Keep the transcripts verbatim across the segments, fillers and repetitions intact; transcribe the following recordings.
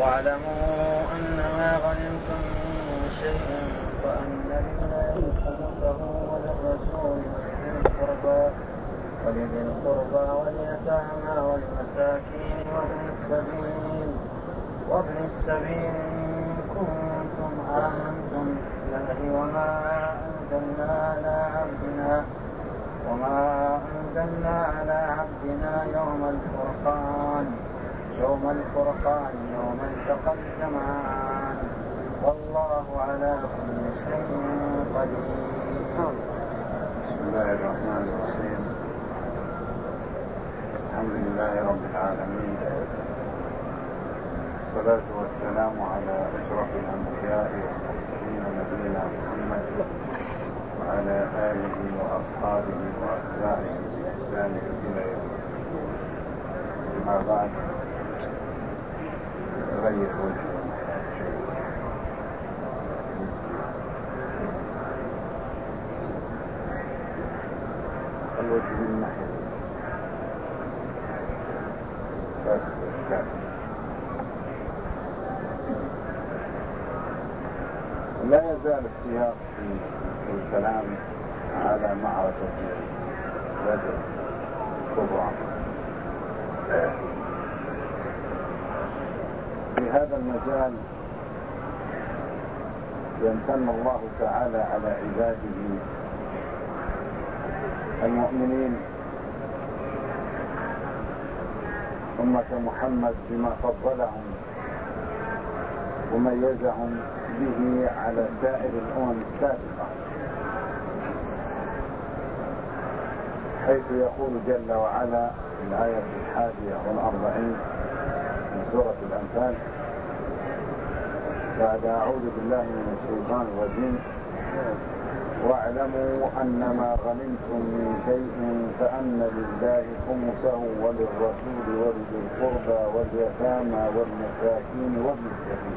واعلموا أنما غنمتم من شيء فأن لله خمسه وللرسول ولذي القربى واليتامى والمساكين وابن السبيل وابن السبيل إن كنتم آمنتم بالله وما أنزلنا على عبدنا وما أنزلنا على عبدنا يوم الفرقان يوم الفرقان يوم التقى الجمعان والله على كل شيء قدير. بسم الله الرحمن الرحيم. الحمد لله رب العالمين، والصلاة والسلام على أشرف الأنبياء والمرسلين نبينا محمد وعلى آله وأصحابه وأتباعه بإحسان إلى يوم الدين. أما بعد، غير وجه الوجه من ناحية لا يزال السياق في الكلام على معركة بدر الكبرى. في هذا المجال يمتن الله تعالى على عباده المؤمنين أمة محمد بما فضلهم وميزهم به على سائر الأمم السابقة، حيث يقول جل وعلا في الآية الحادية والأربعين من سورة الأنفال بعد أعوذ بالله من الشيطان الرجيم: واعلموا أنما غنمتم من شيء فأن لله خمسه وللرسول ولذي القربى واليتامى والمساكين وابن السبيل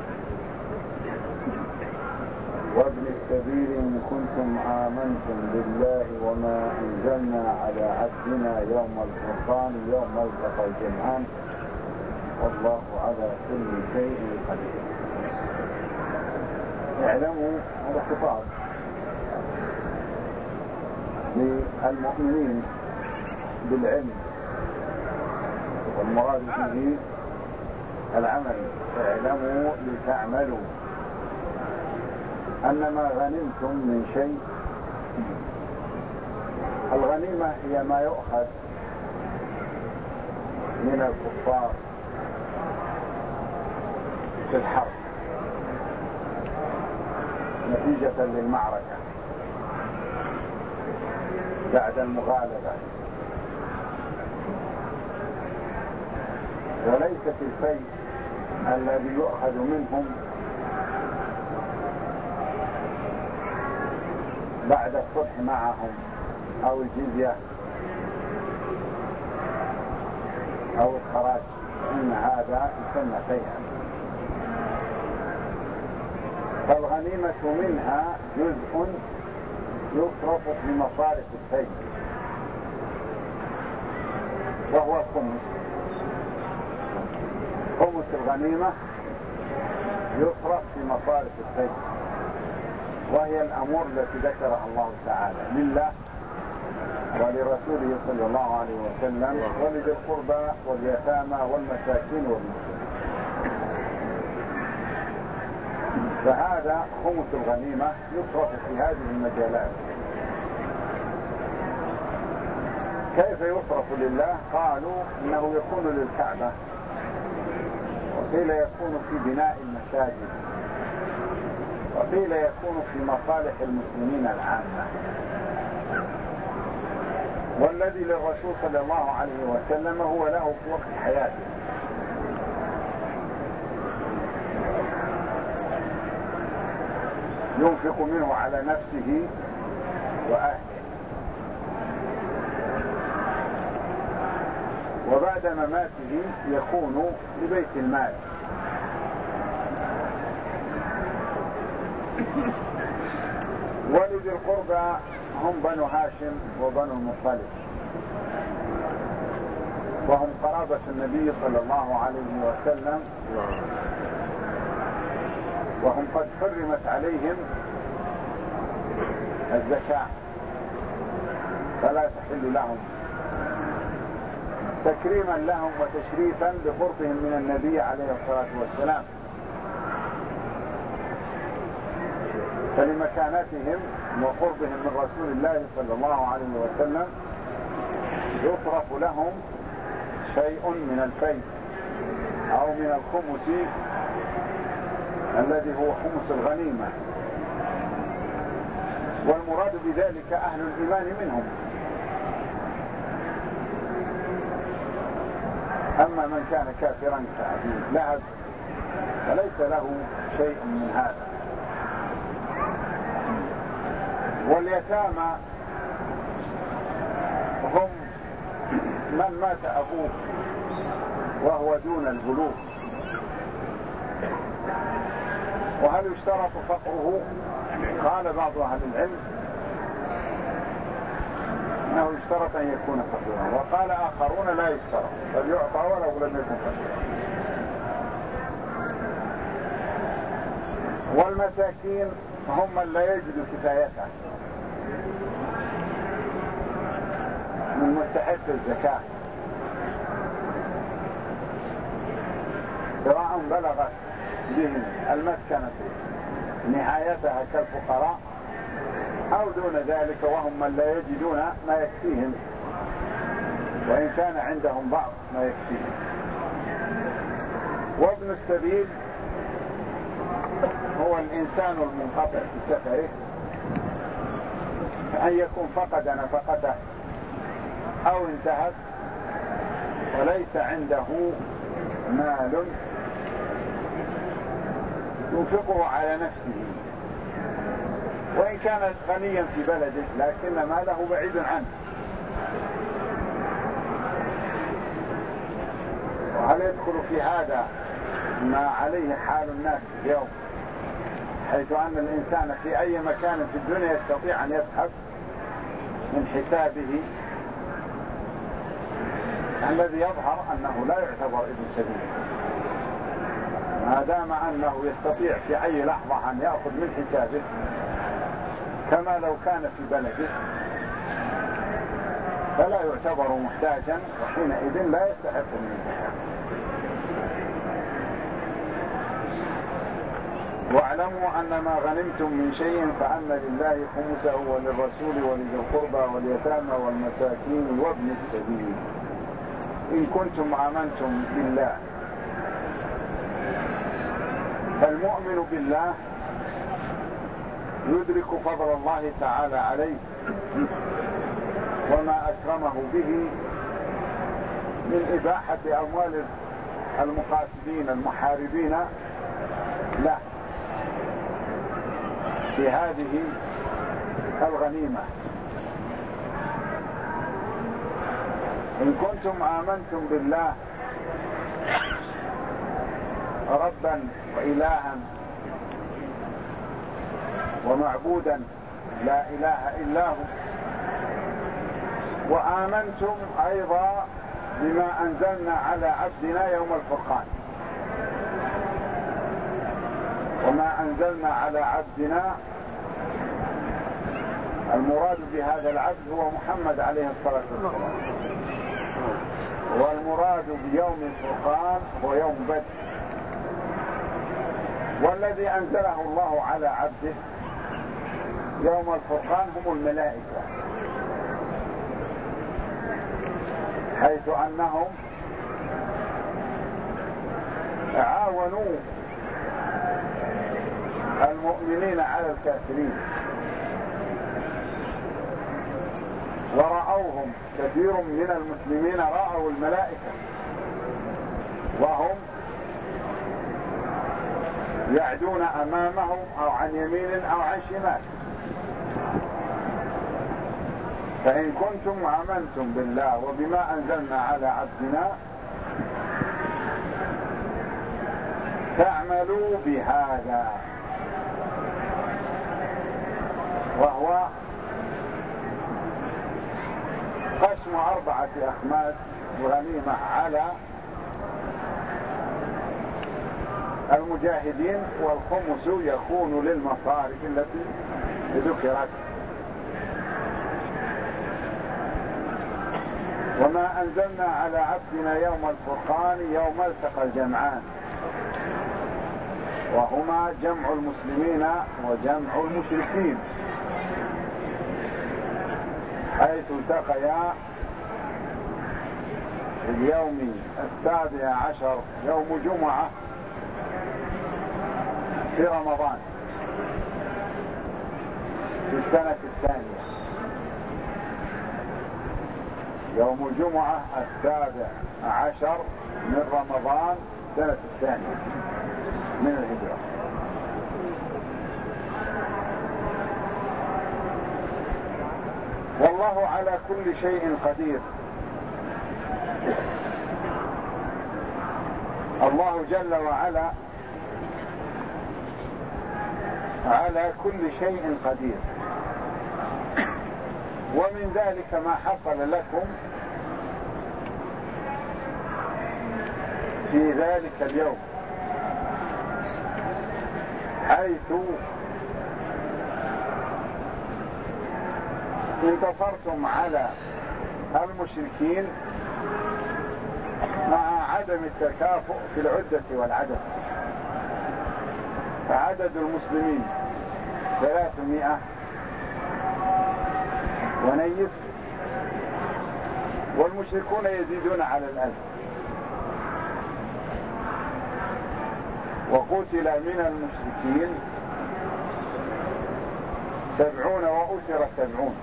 وابن السبيل إن كنتم آمنتم بالله وما أنزلنا على عبدنا يوم الفرقان يوم التقى الجمعان والله على كل شيء قدير. اعلموا هذا خطاب للمؤمنين بالعلم، والمراد به العمل. اعلموا لتعملوا أنما غنمتم من شيء. الغنيمة هي ما يؤخذ من الكفار في الحرب نتيجة للمعركة بعد المغالبة، وليست الفيء الذي يؤخذ منهم بعد الصلح معهم أو الجزية أو الخراج، إن هذا يسمى فيئا. فالغنيمة منها جزء يصرف في مصارف الفيء وهو الخمس. خمس الغنيمة يصرف في مصارف الفيء، وهي الأمور التي ذكرها الله تعالى لله ولرسوله صلى الله عليه وسلم ولذي القربى واليتامى والمساكين والمسلمين. فهذا خمس الغنيمة يصرف في هذه المجالات. كيف يصرف لله؟ قالوا إنه يكون للكعبة، وقيل يكون في بناء المساجد، وقيل يكون في مصالح المسلمين العامة. والذي للرسول صلى الله عليه وسلم هو له في وقت حياته. ينفق منه على نفسه وأهله، وبعد مماته يكون لبيت المال. ولذي القربى هم بنو هاشم وبنو المطلب، وهم قرابة صحابة النبي صلى الله عليه وسلم وهم قد حرمت عليهم الزكاة فلا تحل لهم، تكريما لهم وتشريفا بقربهم من النبي عليه الصلاة والسلام، فلمكانتهم وقربهم من رسول الله صلى الله عليه وسلم يصرف لهم شيء من الفيء أو من الخمس الذي هو خمس الغنيمة، والمراد بذلك أهل الإيمان منهم. أما من كان كافرا كأبي لهب فليس له شيء من هذا. واليتامى هم من مات أبوه وهو دون البلوغ. وهل يشترط فقره؟ قال بعض أهل العلم أنه يشترط أن يكون فقيرا، وقال آخرون لا يشترط بل يعطى ولو لم يكن فقيرا. والمساكين هم من لا يجدوا كفايته من مستحق الزكاة، سواء بلغت بهم المسكنة نهايتها كالفقراء أو دون ذلك وهم من لا يجدون ما يكفيهم، وإن كان عندهم بعض ما يكفيهم. وابن السبيل هو الإنسان المنقطع في سفره، أن يكون فقد نفقته أو انتهت وليس عنده مال ينفقه على نفسه، وإن كان غنيا في بلده لكن ماله بعيد عنه. وهل يدخل في هذا ما عليه حال الناس اليوم، حيث أن الإنسان في أي مكان في الدنيا يستطيع أن يسحب من حسابه، الذي يظهر أنه لا يعتبر ابن سبيل ما دام أنه يستطيع في أي لحظة أن يأخذ من حسابه كما لو كان في بلده، فلا يعتبر محتاجا، وحينئذ لا يستحق من الزكاة. واعلموا أن ما غنمتم من شيء فأن لله خمسه وللرسول ولذي القربى واليتامى والمساكين وابن السبيل إن كنتم آمنتم بالله. فالمؤمن بالله يدرك فضل الله تعالى عليه وما أكرمه به من إباحة أموال المقاتلين المحاربين له في هذه الغنيمة. إن كنتم آمنتم بالله ربا وإلها ومعبودا لا إله إلا هو، وآمنتم أيضا بما أنزلنا على عبدنا يوم الفرقان. وما أنزلنا على عبدنا المراد بهذا العبد هو محمد عليه الصلاة والسلام، والمراد بيوم الفرقان هو يوم بدر. والذي أنزله الله على عبده يوم الفرقان هم الملائكة، حيث أنهم عاونوا المؤمنين على الكافرين، ورأوهم كثير من المسلمين رأوا الملائكة وهم يعدون أمامهم أو عن يمين أو عن شمال. فإن كنتم آمنتم بالله وبما أنزلنا على عبدنا فاعملوا بهذا، وهو قسم أربعة أخماس الغنيمة على المجاهدين، والخمس يكون للمصارف التي ذكرت. وما أنزلنا على عبدنا يوم الفرقان يوم التقى الجمعان، وهما جمع المسلمين وجمع المشركين، حيث التقيا اليوم السابع عشر يوم جمعة في رمضان في السنة الثانية. يوم الجمعة السابع عشر من رمضان السنة الثانية من الهجرة. والله على كل شيء قدير. الله جل وعلا على كل شيء قدير، ومن ذلك ما حصل لكم في ذلك اليوم، حيث انتصرتم على المشركين مع عدم التكافؤ في العدة والعدد. فعدد المسلمين ثلاثمائة ونيف، والمشركون يزيدون على الألف. وقتل من المشركين سبعون وأسر سبعون.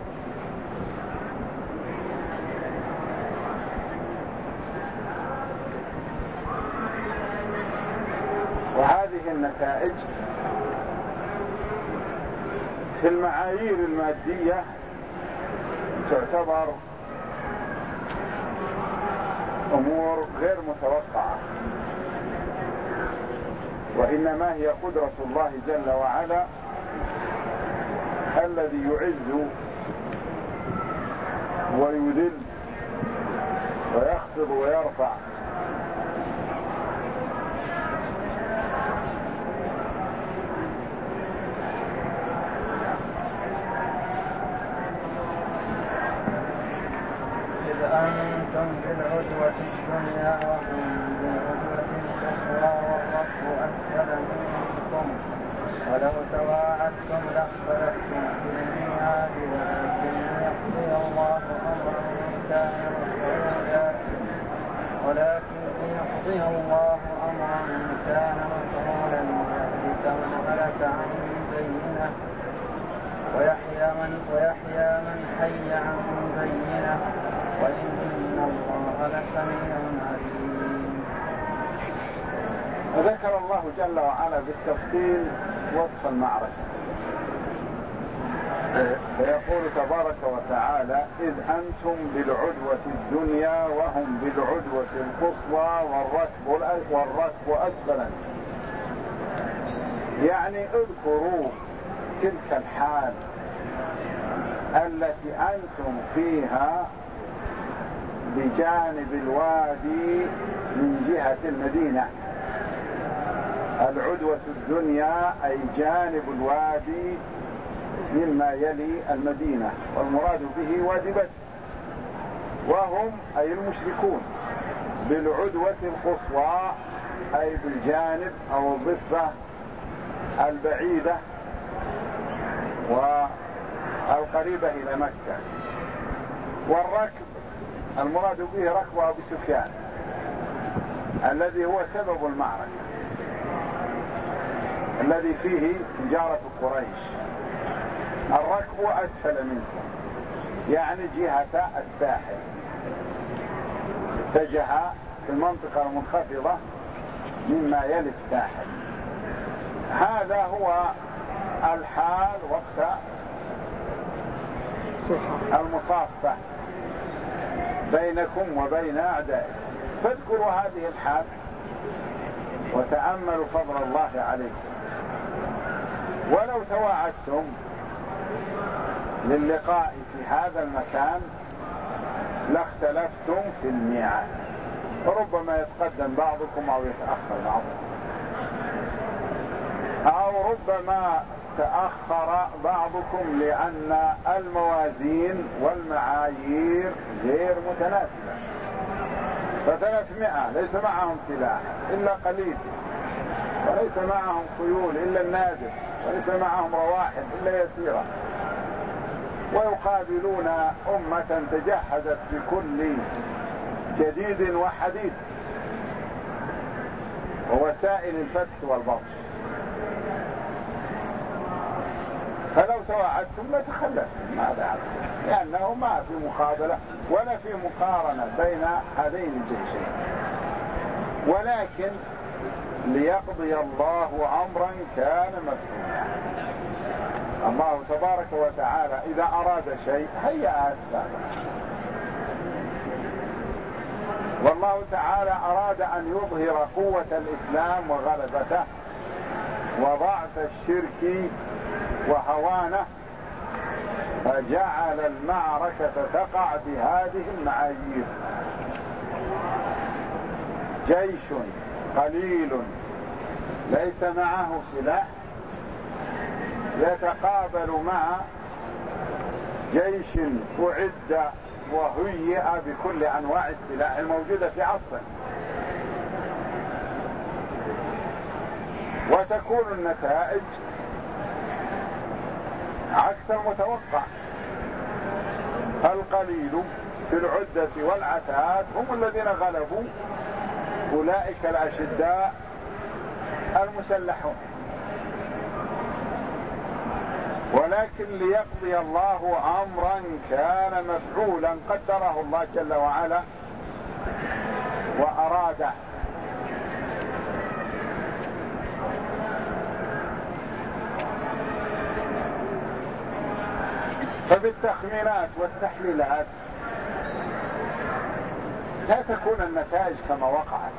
وهذه النتائج في المعايير المادية تعتبر أمور غير متوقعة، وإنما هي قدرة الله جل وعلا الذي يعز ويذل ويخفض ويرفع. أنتم بالعدوة الدنيا وهم بالعدوة الأخرى والركب أسفل منكم ولو تواعدتم لاختلفتم في الميعاد ولكن ليقضي الله أمرا كان مفعولا ولكن ليقضي الله أمرا كان مفعولا ليهلك من هلك عن بينة ويحيى من ويحيى من حي عن بينة وإن الله لسميع عليم. وذكر الله جل وعلا بالتفصيل وصف المعركة، فيقول تبارك وتعالى: إذ أنتم بالعدوة الدنيا وهم بالعدوة القصوى والركب والركب أسفل. يعني اذكروا تلك الحال التي أنتم فيها بجانب الوادي من جهة المدينة. العدوة الدنيا أي جانب الوادي مما يلي المدينة، والمراد به وادي بدر، وهم أي المشركون بالعدوة القصوى أي بالجانب أو الضفة البعيدة والقريبة إلى مكة. والركب المراد به ركب أبي سفيان الذي هو سبب المعركة، الذي فيه تجارة قريش. الركب أسفل منكم يعني جهة الساحل، اتجه في المنطقة المنخفضة مما يلي الساحل. هذا هو الحال وقت المصافة بينكم وبين أعدائكم. فاذكروا هذه الحال وتأملوا فضل الله عليكم. ولو تواعدتم للقاء في هذا المكان لاختلفتم في الميعاد، ربما يتقدم بعضكم أو يتأخر بعضكم، أو ربما تأخر بعضكم لأن الموازين والمعايير غير متناسبة. فثلاثمائة ليس معهم سلاح إلا قليل، وليس معهم خيول إلا النادر، وليس معهم رواحل إلا يسيرة، ويقابلون أمة تجهزت بكل جديد وحديث ووسائل الفتح والبطش. فلو تواعدتم لتخلفتم، ماذا؟ لأنه ما في مقابلة ولا في مقارنة بين هذين الجيشين، ولكن ليقضي الله أمرا كان مفعولا. الله تبارك وتعالى إذا أراد شيء هيأ أسبابه، والله تعالى أراد أن يظهر قوة الإسلام وغلبته وضعف الشرك وهوانه، فجعل المعركة تقع بهذه المعايير: جيش قليل ليس معه سلاح يتقابل مع جيش أعد وهيئ بكل أنواع السلاح الموجودة في عصره، وتكون النتائج عكس المتوقع. القليل في العدة والعتاد هم الذين غلبوا أولئك الأشداء المسلحون، ولكن ليقضي الله أمرا كان مفعولا قدره الله جل وعلا وأراده. فبالتخمينات والتحليلات لا تكون النتائج كما وقعت،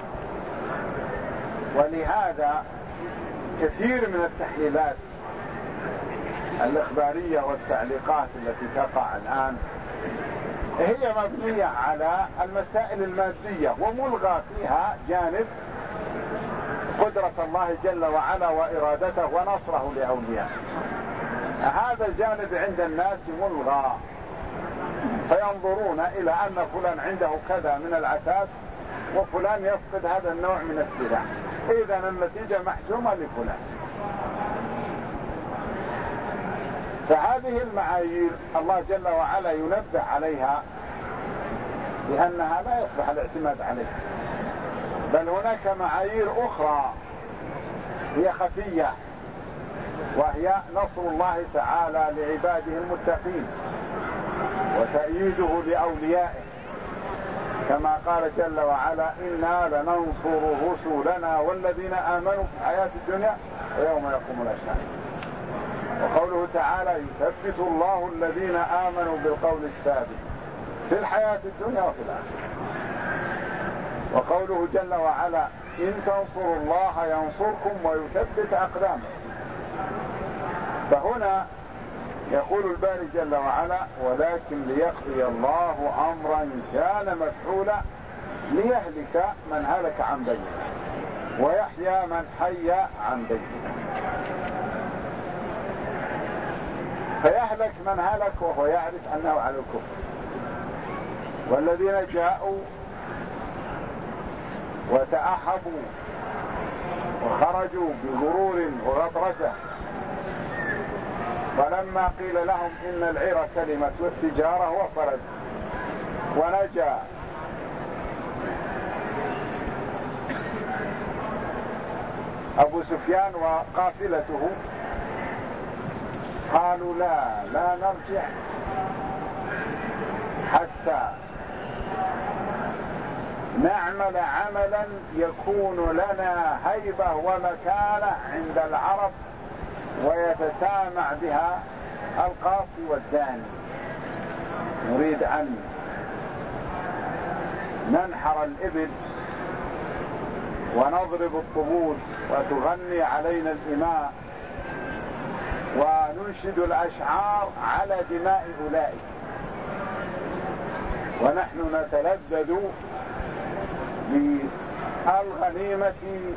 ولهذا كثير من التحليلات الإخبارية والتعليقات التي تقع الآن هي مبنية على المسائل المادية وملغى فيها جانب قدرة الله جل وعلا وإرادته ونصره لأوليائه. هذا الجانب عند الناس ملغى، فينظرون إلى أن فلان عنده كذا من العتاد وفلان يفقد هذا النوع من السلاح، إذن النتيجة محسومة لفلان. فهذه المعايير الله جل وعلا ينبه عليها لأنها لا يصلح الاعتماد عليها، بل هناك معايير أخرى هي خفية، وهي نصر الله تعالى لعباده المتقين وتأييده لأوليائه، كما قال جل وعلا: إنا لننصر رسلنا والذين آمنوا في الحياة الدنيا ويوم يقوم الأشهاد. وقوله تعالى: يثبت الله الذين آمنوا بالقول الثابت في الحياة الدنيا وفي الآخرة. وقوله جل وعلا: إن تنصروا الله ينصركم ويثبت أقدامكم. فهنا يقول الباري جل وعلا: ولكن ليقضي الله أمرا كان مفعولا ليهلك من هلك عن بينه ويحيى من حي عن بينه. فيهلك من هلك وهو يعرف أنه على الكفر، والذين جاءوا وتأهبوا وخرجوا بغرور وغطرسة، فلما قيل لهم إن العير سلمت والتجارة وصلت ونجا أبو سفيان وقافلته، قالوا: لا لا نرجع حتى نعمل عملا يكون لنا هيبة ومكانة عند العرب ويتسامع بها القاصي والداني. نريد أن ننحر الإبل ونضرب الطبول وتغني علينا الإماء وننشد الأشعار على دماء أولئك، ونحن نتلذذ بالغنيمة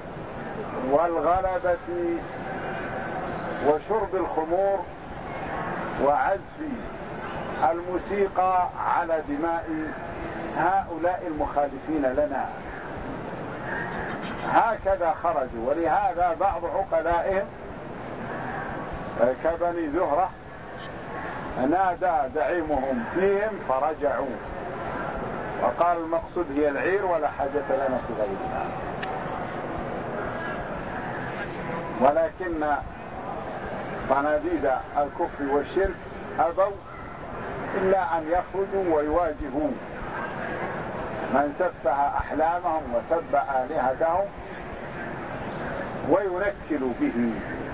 والغلبة وشرب الخمور وعزف الموسيقى على دماء هؤلاء المخالفين لنا. هكذا خرجوا. ولهذا بعض عقلائهم كبني زهرة نادى زعيمهم فيهم فرجعوا وقال المقصود هي العير ولا حاجة لنا في غيرها. ولكن صناديد الكفر والشرك أبوا إلا أن يخرجوا ويواجهوا من سفه أحلامهم وسب آلهتهم وينكلوا به،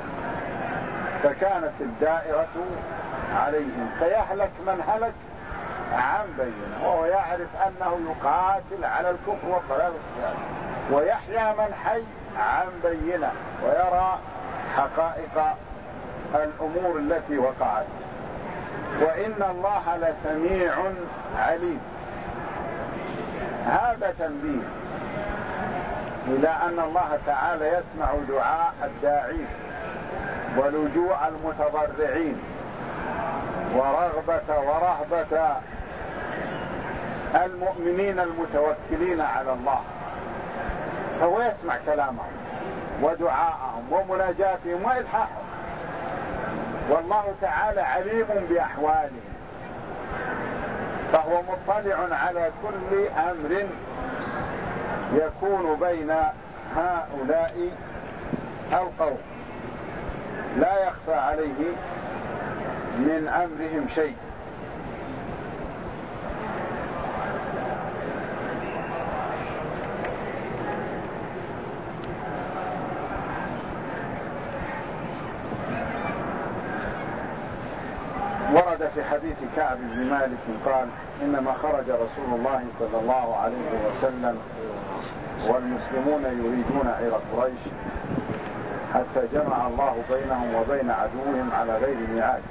فكانت الدائرة عليهم، فيهلك من هلك عن بينه وهو يعرف أنه يقاتل على الكفر والضلال ويحيى من حي عن بينه ويرى حقائق الأمور التي وقعت. وإن الله لسميع عليم. هذا تنبيه إلى أن الله تعالى يسمع دعاء الداعين ولجوء المتضرعين ورغبة ورهبة المؤمنين المتوكلين على الله، فهو يسمع كلامهم ودعاءهم ومناجاتهم وإلحاحهم، والله تعالى عليم بأحوالهم، فهو مطلع على كل أمر يكون بين هؤلاء القوم، لا يخفى عليه من أمرهم شيء. ورد في حديث كعب بن مالك قال: إنما خرج رسول الله صلى الله عليه وسلم والمسلمون يريدون عير قريش حتى جمع الله بينهم وبين عدوهم على غير ميعاد.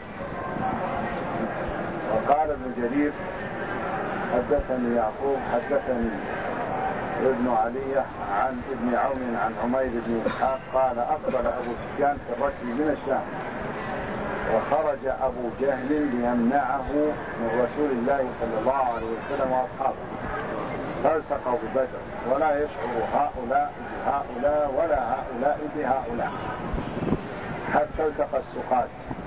وقال ابن جرير: حدثني يعقوب حدثني ابن علي عن ابن عون عن عمير بن إسحاق قال: أقبل أبو سفيان في الركب من الشام، وخرج أبو جهل ليمنعه من رسول الله صلى الله عليه وسلم وأصحابه، فالتقوا ببدر، ولا يشعر هؤلاء بهؤلاء ولا هؤلاء بهؤلاء حتى التقى السقاط.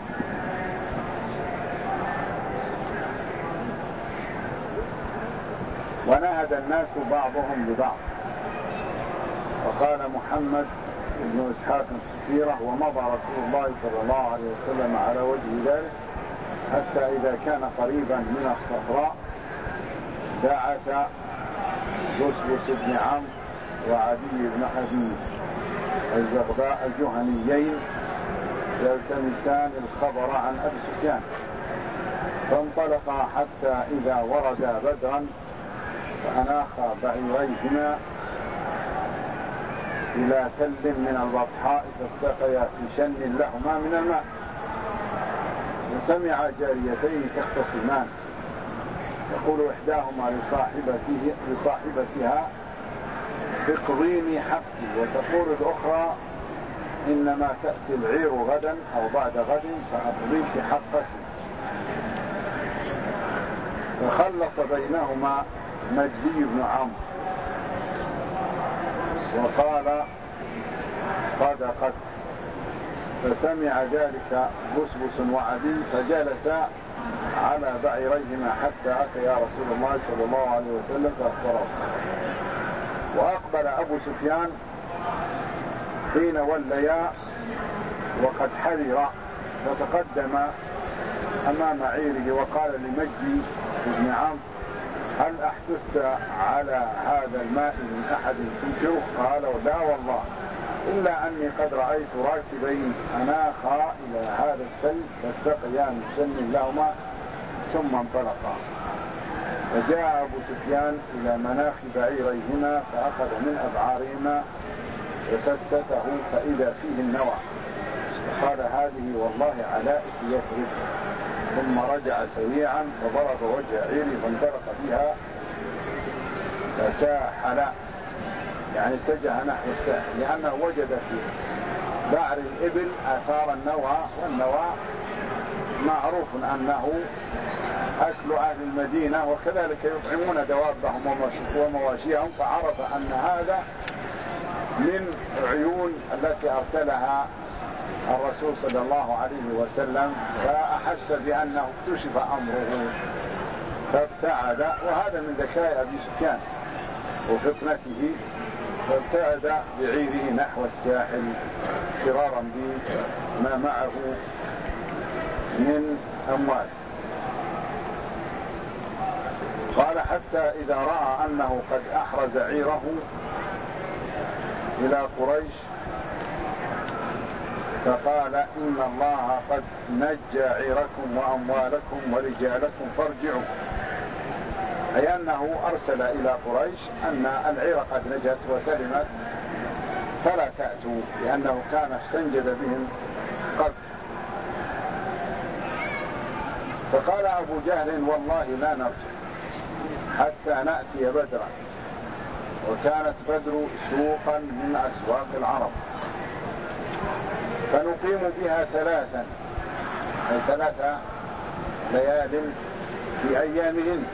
ونهد الناس بعضهم لبعض. وقال محمد بن إسحاق في السيرة: ومضى رسول الله صلى الله عليه وسلم على وجه ذلك حتى إذا كان قريبا من الصفراء بعث بسبس بن عمرو وعدي بن أبي الزغباء الجهنيين يلتمسان الخبر عن أبي سفيان، فانطلقا حتى إذا وردا بدرا فأناخا بعيريهما إلى تل من البطحاء فاستقيا في شن لهما من الماء، وسمع جاريتين تختصمان، تقول إحداهما لصاحبته لصاحبتها: اقضيني حقي، وتقول الأخرى: إنما تأتي العير غدا أو بعد غد فأقضيك حقك. فخلص بينهما مجدي بن عمرو وقال: صدقت. فسمع ذلك بسبس وعدي فجلسا على بعيريهما حتى أتيا رسول الله صلى الله عليه وسلم فأخبره. وأقبل أبو سفيان حين وليا وقد حذر، فتقدم أمام عيره وقال لمجدي بن عمرو: هل أحسست على هذا الماء من أحد تنكره؟ قال: لا والله، إلا أني قد رأيت راكبين أناخا إلى هذا التل فاستقيا من شن لهما ثم انطلقا. فجاء أبو سفيان إلى مناخ بعيريهما فأخذ من أبعارهما وفتته فإذا فيه النوى، فقال: هذه والله علائق يثرب. ثم رجع سريعا فضرب وجه عيري فانطلق بها فساحل، يعني اتجه نحو الساحل، لأنه وجد في بعر الإبل آثار النوى، والنوى معروف أنه أكل أهل المدينة، وكذلك يطعمون دوابهم ومواشيهم، فعرف أن هذا من عيون التي أرسلها الرسول صلى الله عليه وسلم، فأحس بأنه اكتشف أمره فابتعد، وهذا من ذكاء أبي سفيان وفطنته، فابتعد بعيره نحو الساحل فرارا بما معه من أموال. قال حتى إذا رأى أنه قد أحرز عيره إلى قريش فقال إن الله قد نجى عيركم وأموالكم ورجالكم فارجعوا، أي أنه أرسل إلى قريش أن العير قد نجت وسلمت فلا تأتوا، لأنه كان استنجد بهم قبل. فقال أبو جهل والله لا نرجع حتى نأتي بدرا، وكانت بدر سوقا من أسواق العرب، فنقيم بها ثلاثا أي ثلاثة ليال في أيامهن،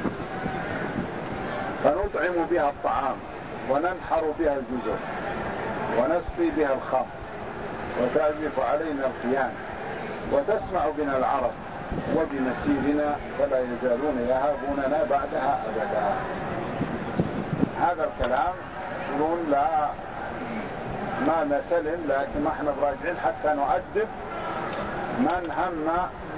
فنطعم بها الطعام وننحر بها الجزر ونسقي بها الخمر وتعزف علينا القيام، وتسمع بنا العرب وبمسيرنا فلا يزالون يهابوننا بعدها أبدا. هذا الكلام يقولون لا ما نسلم، لكن ما احنا براجعين حتى نؤدب من هم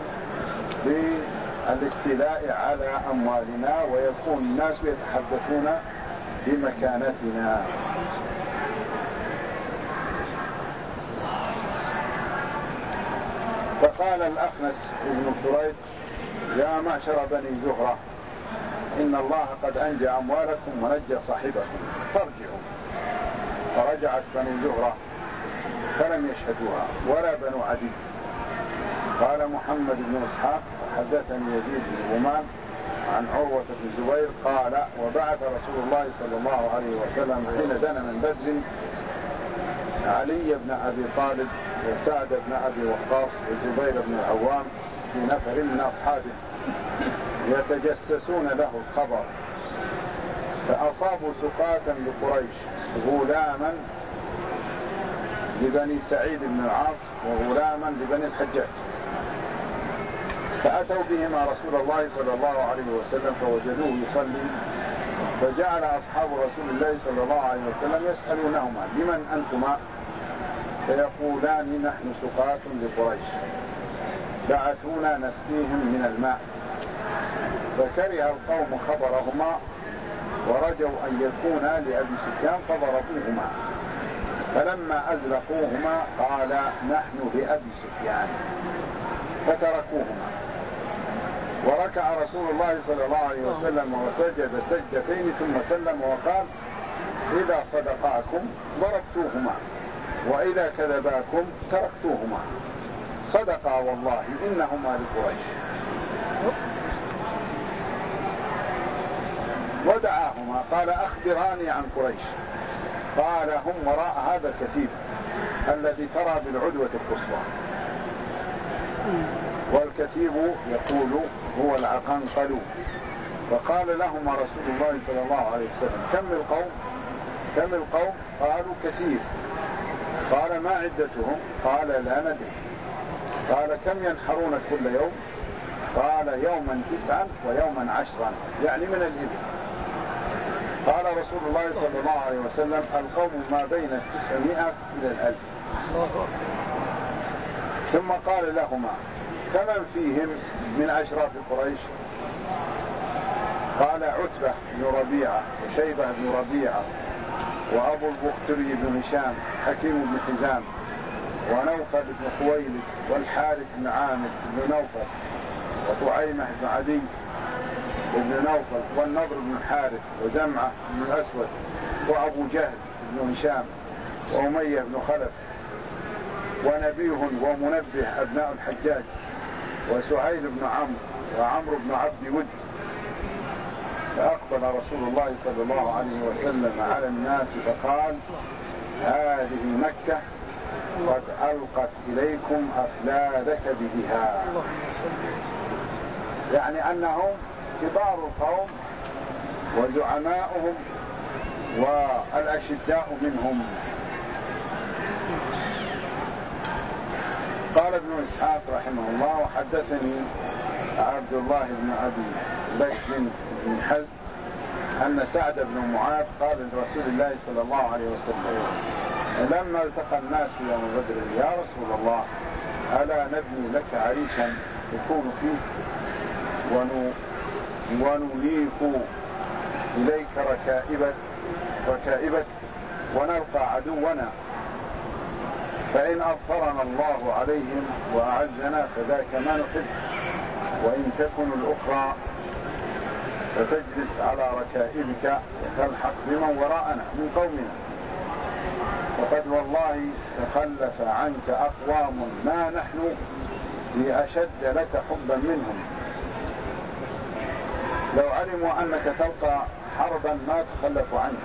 بالاستيلاء على أموالنا، ويكون الناس يتحدثون بمكانتنا. فقال الأخنس ابن شريح يا معشر بني زهرة إن الله قد أنجى أموالكم ونجى صاحبكم فارجعوا. فرجعت بني زهرة فلم يشهدوها ولا بنو عدي. قال محمد بن إسحاق حدثني يزيد بن رومان عن عروة بن الزبير قال وبعث رسول الله صلى الله عليه وسلم حين دنا من بدر علي بن أبي طالب وسعد بن أبي وقاص والزبير بن العوام في نفر من أصحابه يتجسسون له الخبر، فأصابوا سقاة لقريش غلاما لبني سعيد بن العاص وغلاما لبني الحجاج، فأتوا بهما رسول الله صلى الله عليه وسلم فوجدوه يصلي، فجعل أصحاب رسول الله صلى الله عليه وسلم يسألونهما لمن أنتما؟ فيقولان نحن سقاة لقريش بعثونا نسقيهم من الماء. فكره القوم خبرهما ورجوا أن يكونا لأبي سفيان فضربوهما، فلما أزلقوهما قال نحن لأبي سفيان فتركوهما. وركع رسول الله صلى الله عليه وسلم وسجد سجدتين ثم سلم وقال إذا صدقاكم ضربتوهما وإذا كذباكم تركتوهما، صدقا والله إنهما لقريش. ودعاهما قال أخبراني عن قريش. قال هم وراء هذا الكتيب الذي ترى بالعدوة القصوى، والكتيب يقول هو العقنقل. فقال لهما رسول الله صلى الله عليه وسلم كم القوم؟ كم القوم؟ قالوا كثير. قال ما عدتهم؟ قال لا ندري. قال كم ينحرون كل يوم؟ قال يوما تسعا ويوما عشرا، يعني من الإبل. قال رسول الله صلى الله عليه وسلم القوم ما بين التسعمائة إلى الألف. ثم قال لهما كمن فيهم من أشراف قريش؟ قال عتبة بن ربيعة وشيبة بن ربيعة وأبو البختري بن هشام حكيم بن حزام ونوفل بن خويلد والحارث بن عامر بن نوفل وطعيمة بن عدي بن نوفل والنضر بن الحارث وزمعة بن الأسود وأبو جهل بن هشام وأمية بن خلف ونبيه ومنبه أبناء الحجاج وسهيل بن عمرو وعمرو بن عبد ود. فأقبل رسول الله صلى الله عليه وسلم على الناس فقال: هذه مكة قد ألقت إليكم أفلاد كبدها، يعني أنهم كبار القوم وزعماؤهم والأشداء منهم. قال ابن إسحاق رحمه الله: وحدثني عبد الله بن أبي بكر بن حزم أن سعد بن معاذ قال لرسول الله صلى الله عليه وسلم لما التقى الناس يوم بدر: يا رسول الله، ألا نبني لك عريشا يكون فيه ونليق إليك ركائبك ركائبك ونلقى عدونا، فإن أظفرنا الله عليهم وأعزنا فذاك ما نحب، وإن تكن الأخرى فتجلس على ركائبك وتلحق بمن وراءنا من قومنا، وقد والله تخلف عنك أقوام ما نحن بأشد لك حبا منهم، لو علموا أنك تلقى حربا ما تخلفوا عنك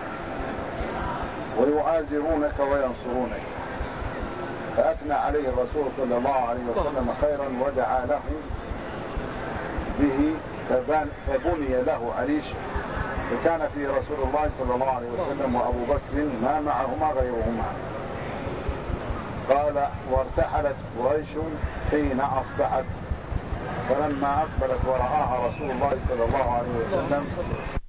ويعازرونك وينصرونك. فأثنى عليه الرسول صلى الله عليه وسلم خيرا ودعا له به، فبني له عريش، فكان فيه رسول الله صلى الله عليه وسلم وأبو بكر ما معهما غيرهما. قال: وارتحلت قريش حين أصبحت، فلما أقبلت ورآها رسول الله صلى الله عليه وسلم